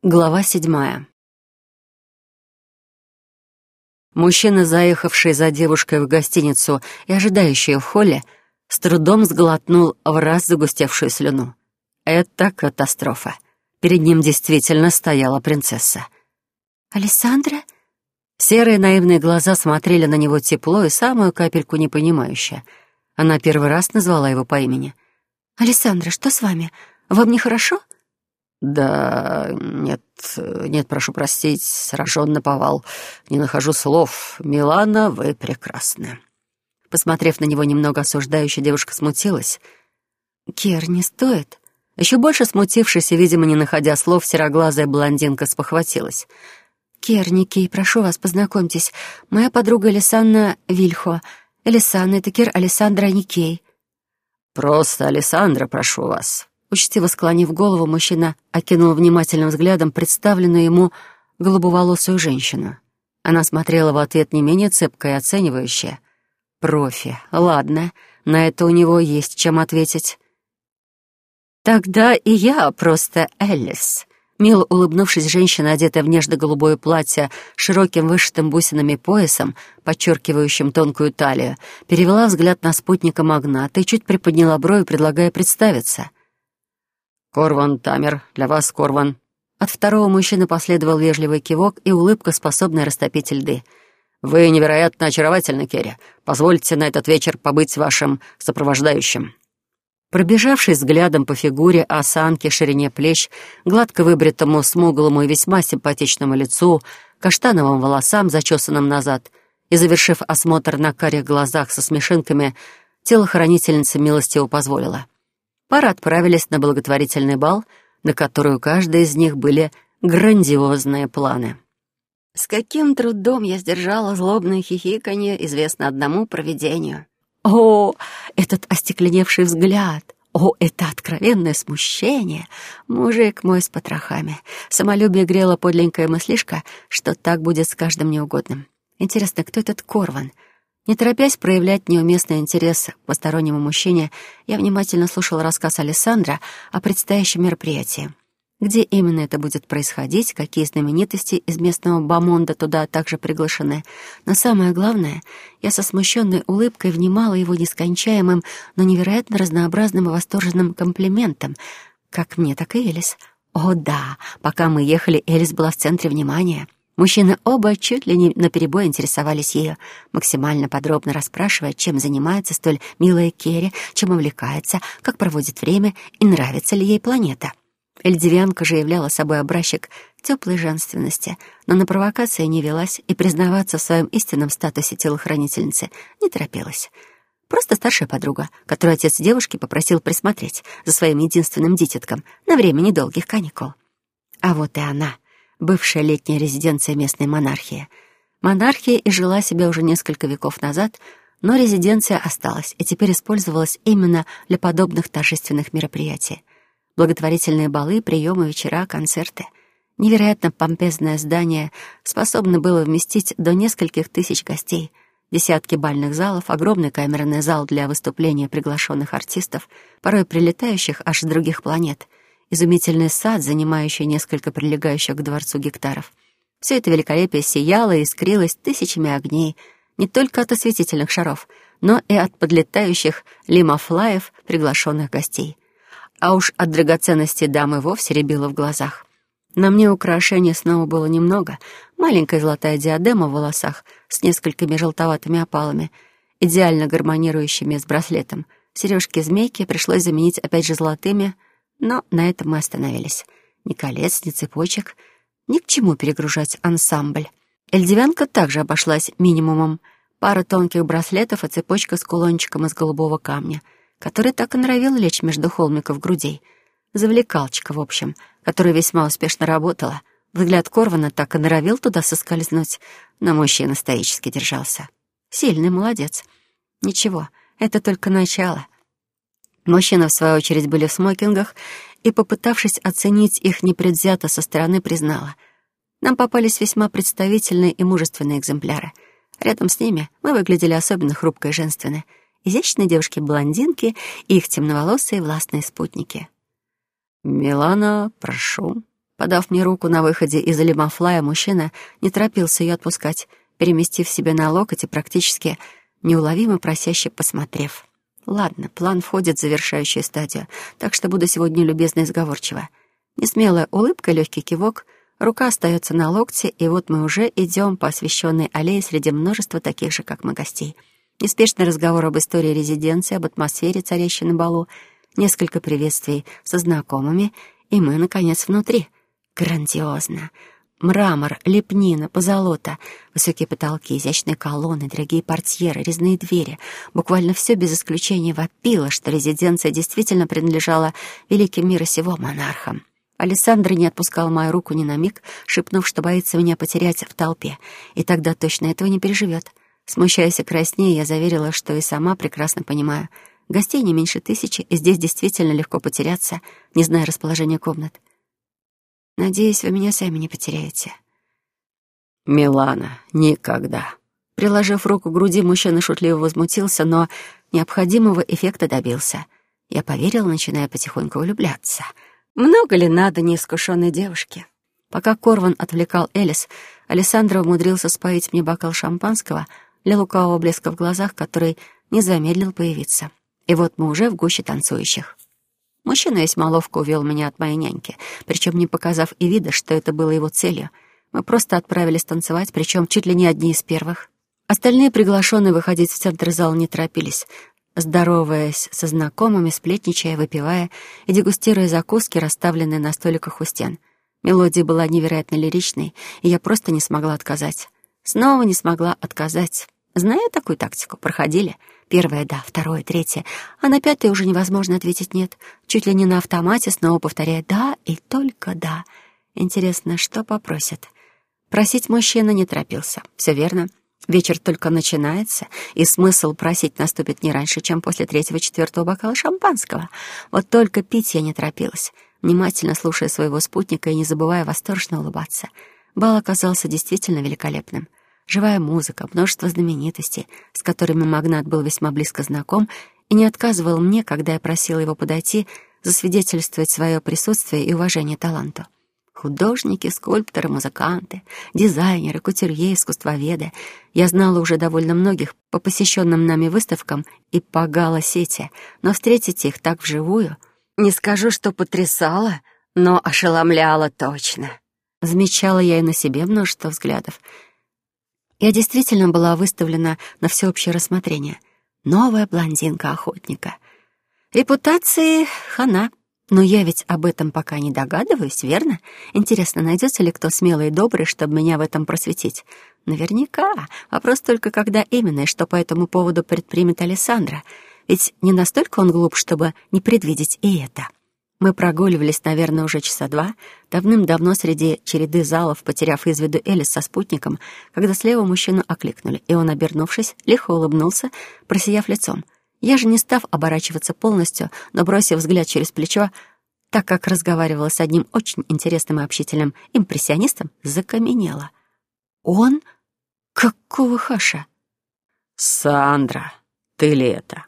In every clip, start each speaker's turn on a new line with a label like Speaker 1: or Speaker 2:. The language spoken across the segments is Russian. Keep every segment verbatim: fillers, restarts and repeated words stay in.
Speaker 1: Глава седьмая. Мужчина, заехавший за девушкой в гостиницу и ожидающий в холле, с трудом сглотнул в раз загустевшую слюну. Это катастрофа. Перед ним действительно стояла принцесса.
Speaker 2: «Алессандра?»
Speaker 1: Серые наивные глаза смотрели на него тепло и самую капельку непонимающе. Она первый раз назвала его по имени.
Speaker 2: «Алессандра, что с вами? Вам нехорошо?»
Speaker 1: «Да, нет, нет, прошу простить, сражен наповал. Не нахожу слов. Милана, вы прекрасны». Посмотрев на него немного осуждающе, девушка смутилась.
Speaker 2: «Кер, не стоит».
Speaker 1: Еще больше смутившись и, видимо, не находя слов, сероглазая блондинка спохватилась.
Speaker 2: «Кер, Никей, прошу вас, познакомьтесь. Моя подруга Алессандра Вильхо. Алессандра, это Кер Алессандра Никей».
Speaker 1: «Просто Алессандра, прошу вас». Учтиво склонив голову, мужчина окинул внимательным взглядом представленную ему голубоволосую женщину. Она смотрела в ответ не менее цепко и оценивающе. «Профи. Ладно, на это у него есть чем ответить». «Тогда и я просто Элис». Мило улыбнувшись, женщина, одетая в нежно-голубое платье с широким вышитым бусинами поясом, подчеркивающим тонкую талию, перевела взгляд на спутника магната и чуть приподняла брови, предлагая представиться. «Корван Тамер, для вас Корван». От второго мужчины последовал вежливый кивок и улыбка, способная растопить льды. «Вы невероятно очаровательны, Керри. Позвольте на этот вечер побыть вашим сопровождающим». Пробежавшись взглядом по фигуре, осанке, ширине плеч, гладко выбритому, смуглому и весьма симпатичному лицу, каштановым волосам, зачесанным назад, и завершив осмотр на карих глазах со смешинками, телохранительница милостиво позволила. Пара отправились на благотворительный бал, на который у каждой из них были грандиозные планы. С каким трудом я сдержала злобное хихиканье, известно одному провидению. О, этот остекленевший взгляд! О, это откровенное смущение! Мужик мой с потрохами. Самолюбие грело подленькая мыслишка, что так будет с каждым неугодным. Интересно, кто этот Корван? Не торопясь проявлять неуместный интерес к постороннему мужчине, я внимательно слушала рассказ Алессандра о предстоящем мероприятии. Где именно это будет происходить, какие знаменитости из местного бомонда туда также приглашены. Но самое главное, я со смущенной улыбкой внимала его нескончаемым, но невероятно разнообразным и восторженным комплиментам, как мне, так и Элис. О да, пока мы ехали, Элис была в центре внимания. Мужчины оба чуть ли не наперебой интересовались ею, максимально подробно расспрашивая, чем занимается столь милая Керри, чем увлекается, как проводит время и нравится ли ей планета. Эльдивянка же являла собой образчик теплой женственности, но на провокации не велась и признаваться в своем истинном статусе телохранительницы не торопилась. Просто старшая подруга, которую отец девушки попросил присмотреть за своим единственным дитятком на время недолгих каникул. А вот и она, бывшая летняя резиденция местной монархии. Монархия и жила себе уже несколько веков назад, но резиденция осталась и теперь использовалась именно для подобных торжественных мероприятий. Благотворительные балы, приемы, вечера, концерты. Невероятно помпезное здание способно было вместить до нескольких тысяч гостей. Десятки бальных залов, огромный камерный зал для выступления приглашенных артистов, порой прилетающих аж с других планет, изумительный сад, занимающий несколько прилегающих к дворцу гектаров. Все это великолепие сияло и искрилось тысячами огней, не только от осветительных шаров, но и от подлетающих лимофлаев приглашенных гостей. А уж от драгоценностей дамы вовсе рябило в глазах. На мне украшений снова было немного. Маленькая золотая диадема в волосах с несколькими желтоватыми опалами, идеально гармонирующими с браслетом. Сережки-змейки пришлось заменить опять же золотыми, но на этом мы остановились. Ни колец, ни цепочек. Ни к чему перегружать ансамбль. Эльдивянка также обошлась минимумом. Пара тонких браслетов и цепочка с кулончиком из голубого камня, который так и норовил лечь между холмиков грудей. Завлекалочка, в общем, которая весьма успешно работала. Взгляд Корвана так и норовил туда соскользнуть, но мужчина стоически держался. Сильный молодец. Ничего, это только начало. Мужчины, в свою очередь, были в смокингах, и, попытавшись оценить их непредвзято со стороны, признала. Нам попались весьма представительные и мужественные экземпляры. Рядом с ними мы выглядели особенно хрупко и женственно. Изящные девушки-блондинки и их темноволосые властные спутники. «Милана, прошу», — Подав мне руку на выходе из лимафлая, мужчина не торопился ее отпускать, переместив себе на локоть и практически неуловимо просяще посмотрев. Ладно, план входит в завершающую стадию, так что буду сегодня любезна и сговорчива. Несмелая улыбка, легкий кивок, рука остается на локте, и вот мы уже идем по освещенной аллее среди множества таких же, как мы, гостей. Неспешный разговор об истории резиденции, об атмосфере, царящей на балу, несколько приветствий со знакомыми, и мы, наконец, внутри. Грандиозно. Мрамор, лепнина, позолота, высокие потолки, изящные колонны, дорогие портьеры, резные двери. Буквально все без исключения вопило, что резиденция действительно принадлежала великим мира сего монархам. Алессандро не отпускал мою руку ни на миг, шепнув, что боится меня потерять в толпе, и тогда точно этого не переживет. Смущаясь и краснея, я заверила, что и сама прекрасно понимаю. Гостей не меньше тысячи, и здесь действительно легко потеряться, не зная расположения комнат. Надеюсь, вы меня сами не потеряете.
Speaker 2: Милана, никогда.
Speaker 1: Приложив руку к груди, мужчина шутливо возмутился, но необходимого эффекта добился. Я поверила, начиная потихоньку влюбляться. Много ли надо неискушенной девушке? Пока Корван отвлекал Элис, Алессандро умудрился споить мне бокал шампанского для лукавого блеска в глазах, который не замедлил появиться. И вот мы уже в гуще танцующих. Мужчина весьма ловко увел меня от моей няньки, причем не показав и вида, что это было его целью. Мы просто отправились танцевать, причем чуть ли не одни из первых. Остальные приглашенные выходить в центр зала не торопились, здороваясь со знакомыми, сплетничая, выпивая и дегустируя закуски, расставленные на столиках у стен. Мелодия была невероятно лиричной, и я просто не смогла отказать. Снова не смогла отказать. Зная такую тактику, проходили. Первое — да, второе, третье. А на пятое уже невозможно ответить «нет». Чуть ли не на автомате снова повторяя «да» и только «да». Интересно, что попросят? Просить мужчина не торопился. Все верно. Вечер только начинается, и смысл просить наступит не раньше, чем после третьего-четвертого бокала шампанского. Вот только пить я не торопилась, внимательно слушая своего спутника и не забывая восторженно улыбаться. Бал оказался действительно великолепным. Живая музыка, множество знаменитостей, с которыми магнат был весьма близко знаком и не отказывал мне, когда я просила его подойти, засвидетельствовать свое присутствие и уважение таланту. Художники, скульпторы, музыканты, дизайнеры, кутюрье, искусствоведы. Я знала уже довольно многих по посещенным нами выставкам и по гала-сети, но встретить их так вживую, не скажу, что потрясало, но ошеломляло точно. Замечала я и на себе множество взглядов. Я действительно была выставлена на всеобщее рассмотрение. Новая блондинка-охотника. Репутации хана. Но я ведь об этом пока не догадываюсь, верно? Интересно, найдется ли кто смелый и добрый, чтобы меня в этом просветить? Наверняка. Вопрос только, когда именно и что по этому поводу предпримет Алессандро. Ведь не настолько он глуп, чтобы не предвидеть и это. Мы прогуливались, наверное, уже часа два, давным-давно среди череды залов, потеряв из виду Элис со спутником, когда слева мужчину окликнули, и он, обернувшись, лихо улыбнулся, просияв лицом. Я же, не став оборачиваться полностью, но бросив взгляд через плечо, так как разговаривала с одним очень интересным и общительным импрессионистом, закаменела. Он? Какого хаша?
Speaker 2: Сандра, ты ли это?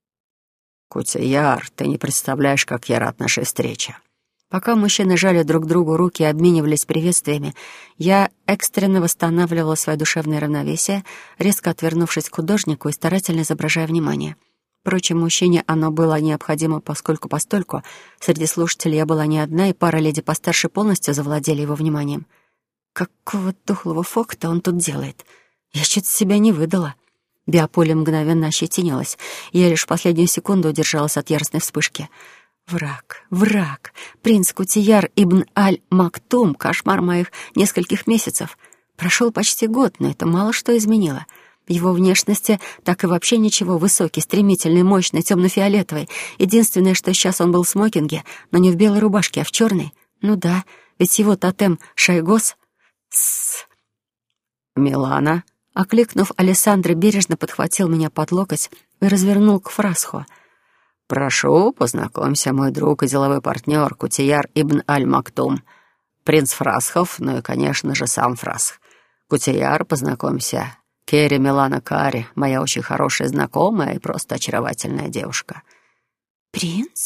Speaker 2: Кутияр, ты не представляешь, как я рад нашей встрече.
Speaker 1: Пока мужчины жали друг другу руки и обменивались приветствиями, я экстренно восстанавливала свое душевное равновесие, резко отвернувшись к художнику и старательно изображая внимание. Впрочем, мужчине оно было необходимо поскольку-постольку. Среди слушателей я была не одна, и пара леди постарше полностью завладели его вниманием. Какого тухлого фокта он тут делает? Я чуть себя не выдала. Биополе мгновенно ощетинилось, и я лишь в последнюю секунду удержалась от яростной вспышки. Враг, враг, принц Кутияр ибн Аль-Мактум, кошмар моих нескольких месяцев. Прошел почти год, но это мало что изменило. В его внешности так и вообще ничего. Высокий, стремительный, мощный, темно-фиолетовый. Единственное, что сейчас он был в смокинге, но не в белой рубашке, а в черной. Ну да, ведь его тотем Шайгос... С...
Speaker 2: Милана,
Speaker 1: окликнув, Алессандро бережно подхватил меня под локоть и развернул к Фрасху.
Speaker 2: «Прошу, познакомься, мой друг и деловой партнер Кутияр ибн Аль-Мактум, принц Фрасхов, ну и, конечно же, сам Фрасх. Кутияр, познакомься, Керри Милана Кари, моя очень хорошая знакомая и просто очаровательная девушка».
Speaker 1: «Принц?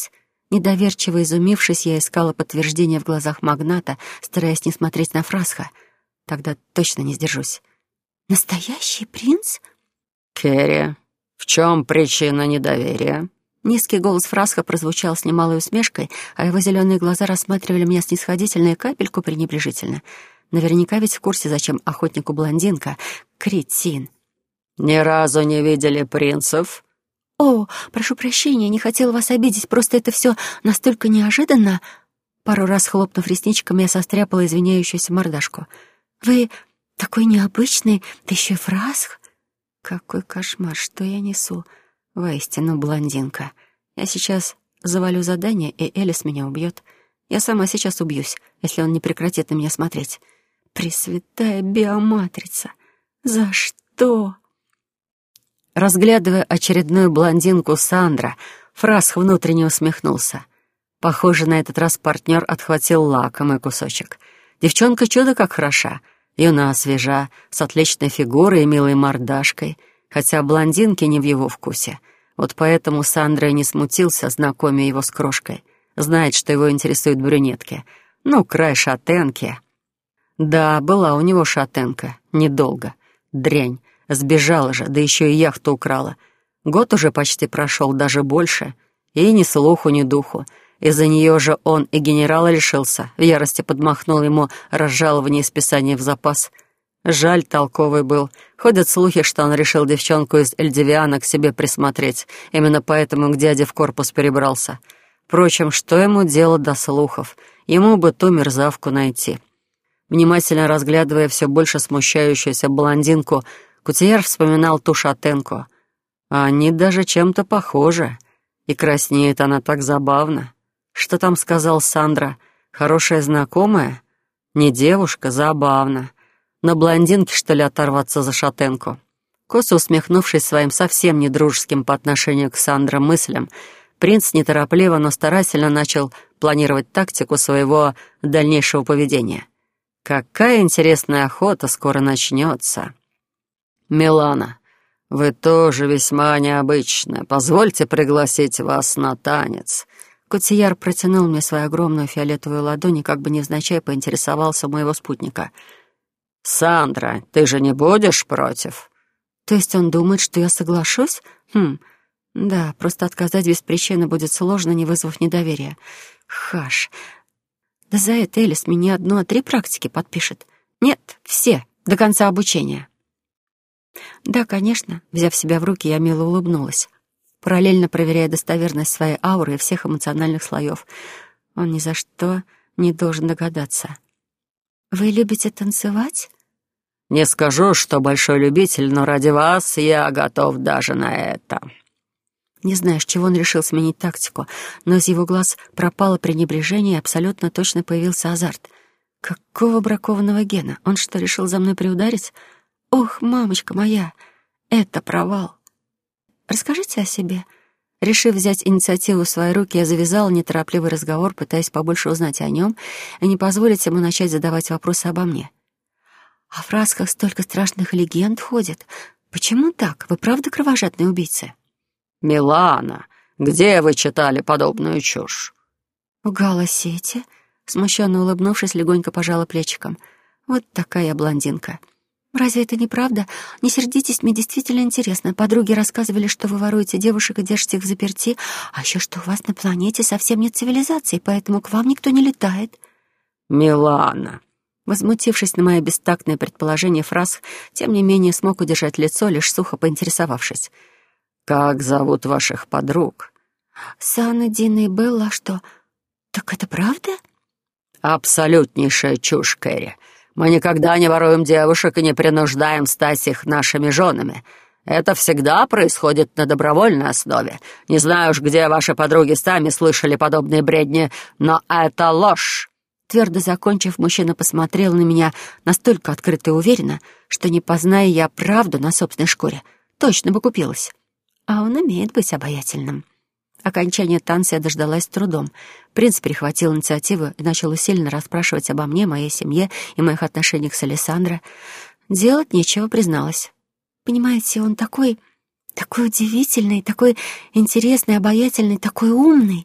Speaker 1: Недоверчиво изумившись, я искала подтверждение в глазах магната, стараясь не смотреть на Фрасха. Тогда точно не сдержусь. «Настоящий принц?»
Speaker 2: «Керри, в чем причина недоверия?»
Speaker 1: Низкий голос Фрасха прозвучал с немалой усмешкой, а его зеленые глаза рассматривали меня снисходительно и капельку пренебрежительно. Наверняка ведь в курсе, зачем охотнику блондинка. Кретин.
Speaker 2: «Ни разу не видели принцев?»
Speaker 1: «О, прошу прощения, не хотела вас обидеть, просто это все настолько неожиданно». Пару раз хлопнув ресничками, я состряпала извиняющуюся мордашку. «Вы такой необычный, да еще и Фрасх. Какой кошмар, что я несу. Воистину блондинка. Я сейчас завалю задание, и Элис меня убьет. Я сама сейчас убьюсь, если он не прекратит на меня смотреть. Пресвятая биоматрица. За что?» Разглядывая очередную блондинку Сандра, Фрасх внутренне усмехнулся. Похоже, на этот раз партнер отхватил лакомый кусочек. Девчонка чудо как хороша. Юна, свежа, с отличной фигурой и милой мордашкой, хотя блондинки не в его вкусе. Вот поэтому Сандра и не смутился, знакомя его с крошкой. Знает, что его интересуют брюнетки. Ну, край шатенки. Да, была у него шатенка. Недолго. Дрянь. Сбежала же, да еще и яхту украла. Год уже почти прошел, даже больше. И ни слуху, ни духу. Из-за нее же он и генерала лишился. В ярости подмахнул ему разжалование и списание в запас. Жаль, толковый был. Ходят слухи, что он решил девчонку из Эльдивиана к себе присмотреть. Именно поэтому к дяде в корпус перебрался. Впрочем, что ему дело до слухов? Ему бы ту мерзавку найти. Внимательно разглядывая все больше смущающуюся блондинку, Кутияр вспоминал ту шатенку. А они даже чем-то похожи. И краснеет она так забавно. Что там сказал Сандра? Хорошая знакомая? Не девушка, забавно. На блондинке, что ли, оторваться за шатенку? Косо усмехнувшись своим совсем недружеским по отношению к Сандре мыслям, принц неторопливо, но старательно начал планировать тактику своего дальнейшего поведения. Какая интересная охота скоро начнется. «Милана, вы тоже весьма необычная. Позвольте пригласить вас на танец». Кутияр протянул мне свою огромную фиолетовую ладонь и как бы невзначай поинтересовался у моего спутника. «Сандра, ты же не будешь против?» «То есть он думает, что я соглашусь? Хм, да, просто отказать без причины будет сложно, не вызвав недоверия. Хаш. Да за это Элис мне не одну, а три практики подпишет. Нет, все, до конца обучения». Да, конечно, взяв себя в руки, я мило улыбнулась, параллельно проверяя достоверность своей ауры и всех эмоциональных слоев. Он ни за что не должен догадаться. «Вы любите танцевать?»
Speaker 2: «Не скажу, что большой любитель, но ради вас я готов даже на это».
Speaker 1: Не знаю, с чего он решил сменить тактику, но из его глаз пропало пренебрежение и абсолютно точно появился азарт. Какого бракованного гена? Он что, решил за мной приударить? Ох, мамочка моя, это провал. Расскажите о себе. Решив взять инициативу в свои руки, я завязала неторопливый разговор, пытаясь побольше узнать о нем и не позволить ему начать задавать вопросы обо мне. О Фрасхах столько страшных легенд ходит. Почему так? Вы правда кровожадные убийцы?
Speaker 2: «Милана, где вы читали подобную чушь?»
Speaker 1: В Галасете, смущенно улыбнувшись, легонько пожала плечиком. Вот такая я блондинка. Разве это не правда? Не сердитесь, мне действительно интересно. Подруги рассказывали, что вы воруете девушек и держите их взаперти, а еще что у вас на планете совсем нет цивилизации, поэтому к вам никто не летает.
Speaker 2: «Милана!»
Speaker 1: Возмутившись на мое бестактное предположение, Фрасх, тем не менее, смог удержать лицо, лишь сухо поинтересовавшись.
Speaker 2: «Как зовут ваших подруг?»
Speaker 1: «Сана, Дина и Белла, а что? Так это правда?»
Speaker 2: «Абсолютнейшая чушь, Кэрри. Мы никогда не воруем девушек и не принуждаем стать их нашими женами. Это всегда происходит на добровольной основе. Не знаю уж, где ваши подруги сами слышали подобные бредни, но это ложь».
Speaker 1: Твердо закончив, мужчина посмотрел на меня настолько открыто и уверенно, что, не позная я правду на собственной шкуре, точно бы купилась. А он умеет быть обаятельным. Окончания танца я дождалась с трудом. Принц перехватил инициативу и начал усиленно расспрашивать обо мне, моей семье и моих отношениях с Алессандро. Делать нечего, призналась. Понимаете, он такой, такой удивительный, такой интересный, обаятельный, такой умный.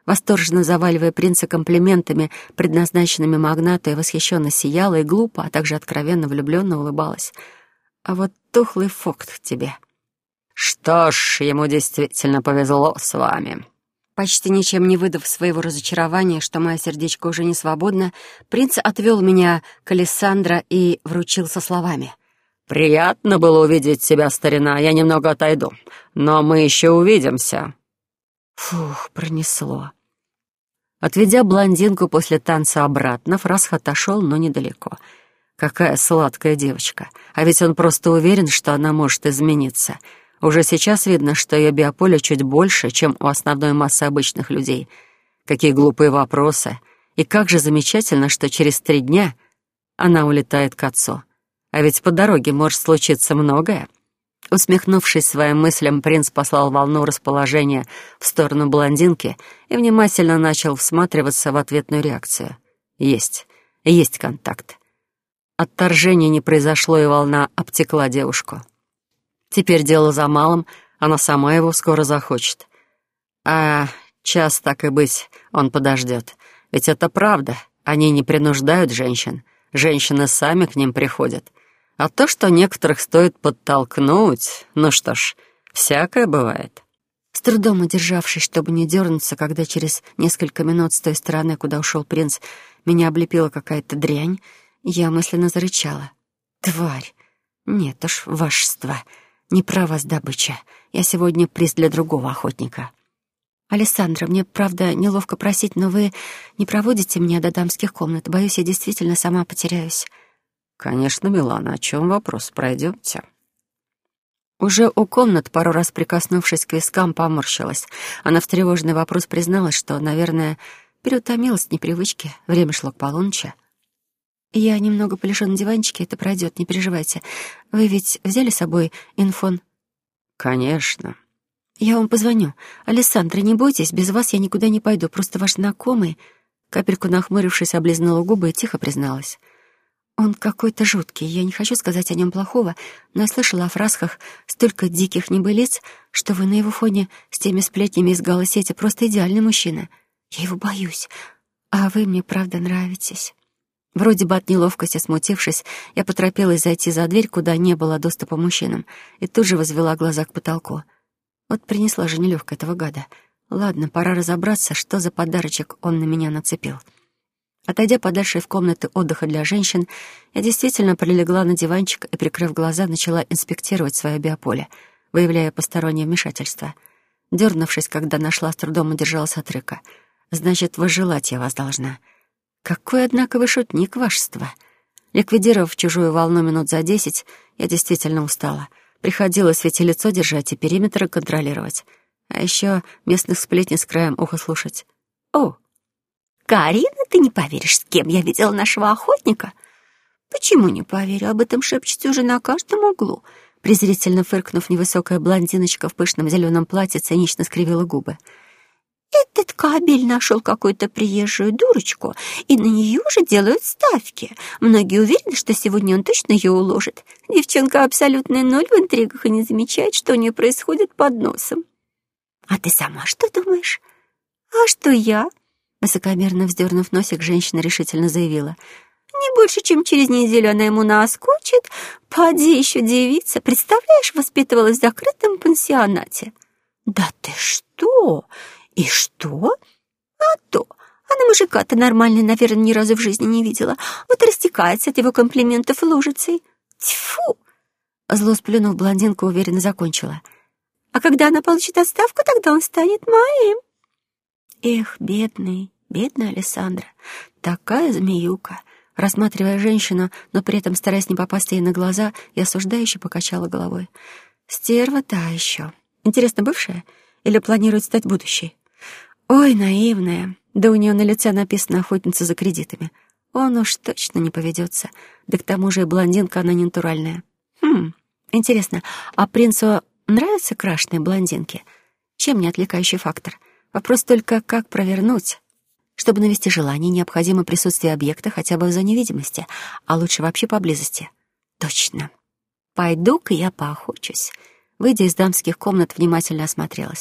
Speaker 1: восторженно заваливая принца комплиментами, предназначенными магнату, и восхищенно сияла и глупо, а также откровенно влюбленно улыбалась. А вот тухлый фокт тебе.
Speaker 2: «Что ж, ему действительно повезло с вами».
Speaker 1: Почти ничем не выдав своего разочарования, что мое сердечко уже не свободно, принц отвел меня к Алессандро и вручил со словами.
Speaker 2: «Приятно было увидеть тебя, старина. Я немного отойду, но мы еще увидимся».
Speaker 1: Фух, пронесло. Отведя блондинку после танца обратно, Фрасх отошел, но недалеко. Какая сладкая девочка. А ведь он просто уверен, что она может измениться. Уже сейчас видно, что ее биополе чуть больше, чем у основной массы обычных людей. Какие глупые вопросы. И как же замечательно, что через три дня она улетает к отцу. А ведь по дороге может случиться многое. Усмехнувшись своим мыслям, принц послал волну расположения в сторону блондинки и внимательно начал всматриваться в ответную реакцию. Есть, есть контакт. Отторжения не произошло, и волна обтекла девушку. Теперь дело за малым, она сама его скоро захочет. А час, так и быть, он подождет. Ведь это правда, они не принуждают женщин. Женщины сами к ним приходят. А то, что некоторых стоит подтолкнуть, ну что ж, всякое бывает. С трудом удержавшись, чтобы не дернуться, когда через несколько минут с той стороны, куда ушел принц, меня облепила какая-то дрянь, я мысленно зарычала. «Тварь! Нет уж, вашество! Не про вас добыча. Я сегодня приз для другого охотника. Алессандро, мне, правда, неловко просить, но вы не проводите меня до дамских комнат. Боюсь, я действительно сама потеряюсь».
Speaker 2: «Конечно, Милана, о чем вопрос? Пройдемте».
Speaker 1: Уже у комнат, пару раз прикоснувшись к вискам, поморщилась. Она в тревожный вопрос призналась, что, наверное, переутомилась от непривычки. Время шло к полуночи. «Я немного полежу на диванчике, это пройдет, не переживайте. Вы ведь взяли с собой инфон?»
Speaker 2: «Конечно».
Speaker 1: «Я вам позвоню. Алессандро, не бойтесь, без вас я никуда не пойду. Просто ваш знакомый...» Капельку нахмурившись, облизнула губы и тихо призналась. «Он какой-то жуткий. Я не хочу сказать о нем плохого, но я слышала о Фрасхах столько диких небылиц, что вы на его фоне с теми сплетнями из галлы-сети просто идеальный мужчина. Я его боюсь. А вы мне правда нравитесь». Вроде бы от неловкости смутившись, я поторопилась зайти за дверь, куда не было доступа мужчинам, и тут же возвела глаза к потолку. Вот принесла же нелегко этого гада. Ладно, пора разобраться, что за подарочек он на меня нацепил. Отойдя подальше в комнаты отдыха для женщин, я действительно прилегла на диванчик и, прикрыв глаза, начала инспектировать свое биополе, выявляя постороннее вмешательство. Дернувшись, когда нашла, с трудом удержалась от рыка. «Значит, возжелать я вас должна». Какой, однако, вы шутник, вашество. Ликвидировав чужую волну минут за десять, я действительно устала. Приходилось ведь и лицо держать, и периметр контролировать. А еще местных сплетниц с краем уха слушать. «О, Карина, ты не поверишь, с кем я видела нашего охотника?» «Почему не поверю? Об этом шепчете уже на каждом углу». Презрительно фыркнув, невысокая блондиночка в пышном зеленом платье цинично скривила губы. «Этот кабель нашел какую-то приезжую дурочку, и на нее уже делают ставки. Многие уверены, что сегодня он точно ее уложит. Девчонка абсолютный ноль в интригах и не замечает, что у нее происходит под носом». «А ты сама что думаешь?» «А что я?» Высокомерно вздернув носик, женщина решительно заявила. «Не больше, чем через неделю она ему наскучит. Поди еще девица, представляешь, воспитывалась в закрытом пансионате». «Да ты что? И что?» «А то. Она мужика-то нормально, наверное, ни разу в жизни не видела. Вот растекается от его комплиментов лужицей. Тьфу!» Зло сплюнув, блондинка уверенно закончила. «А когда она получит отставку, тогда он станет моим». Эх, бедный, бедная Алессандра. Такая змеюка. Рассматривая женщину, но при этом стараясь не попасть ей на глаза, я осуждающе покачала головой. Стерва та еще. Интересно, бывшая? Или планирует стать будущей? Ой, наивная. Да у нее на лице написано «охотница за кредитами». Он уж точно не поведется. Да к тому же и блондинка она не натуральная. Хм, интересно, а принцу нравятся крашеные блондинки? Чем не отвлекающий фактор? Вопрос только, как провернуть? Чтобы навести желание, необходимо присутствие объекта хотя бы в зоне видимости, а лучше вообще поблизости. Точно. Пойду-ка я поохочусь. Выйдя из дамских комнат, внимательно осмотрелась.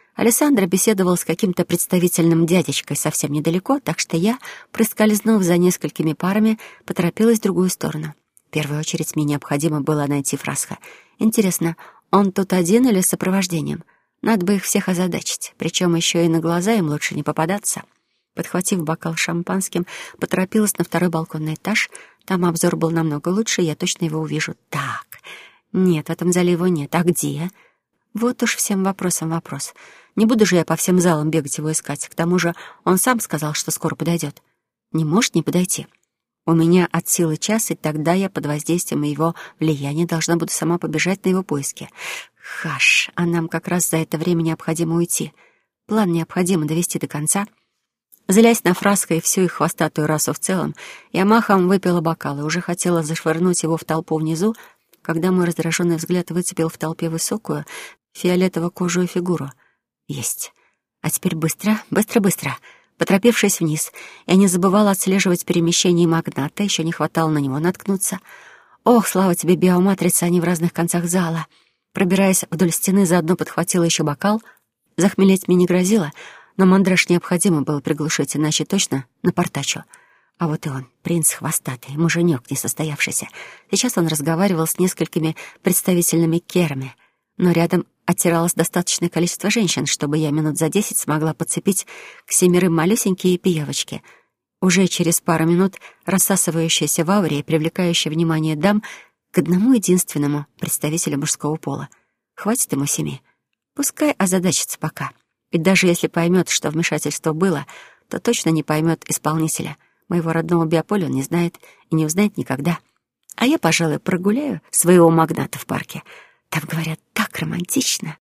Speaker 1: Алессандро беседовал с каким-то представительным дядечкой совсем недалеко, так что я, проскользнув за несколькими парами, поторопилась в другую сторону. В первую очередь мне необходимо было найти Фрасха. Интересно, он тут один или с сопровождением? Надо бы их всех озадачить, причем еще и на глаза им лучше не попадаться. Подхватив бокал с шампанским, поторопилась на второй балконный этаж. Там обзор был намного лучше, я точно его увижу. Так, нет, в этом зале его нет. А где? Вот уж всем вопросам вопрос. Не буду же я по всем залам бегать его искать. К тому же он сам сказал, что скоро подойдет. Не может не подойти. У меня от силы час, и тогда я под воздействием его влияния должна буду сама побежать на его поиски. Хаш, а нам как раз за это время необходимо уйти. План необходимо довести до конца. Злясь на Фрасха и всю их хвостатую расу в целом, я махом выпила бокал и уже хотела зашвырнуть его в толпу внизу, когда мой раздраженный взгляд выцепил в толпе высокую, фиолетово-кожую фигуру. Есть. А теперь быстро, быстро-быстро. Поторопившись вниз, я не забывала отслеживать перемещение магната, еще не хватало на него наткнуться. Ох, слава тебе, биоматрица, они в разных концах зала. Пробираясь вдоль стены, заодно подхватила еще бокал. Захмелеть мне не грозило, но мандраж необходимо было приглушить, иначе точно напортачу. А вот и он, принц хвостатый, муженек несостоявшийся. Сейчас он разговаривал с несколькими представительными керами, но рядом оттиралось достаточное количество женщин, чтобы я минут за десять смогла подцепить к семерым малюсенькие пиявочки. Уже через пару минут рассасывающаяся в ауре и привлекающая внимание дам к одному единственному представителю мужского пола. Хватит ему семи. Пускай озадачится пока. И даже если поймет, что вмешательство было, то точно не поймет исполнителя. Моего родного биополя он не знает и не узнает никогда. А я, пожалуй, прогуляю своего магната в парке. Там, говорят, так романтично.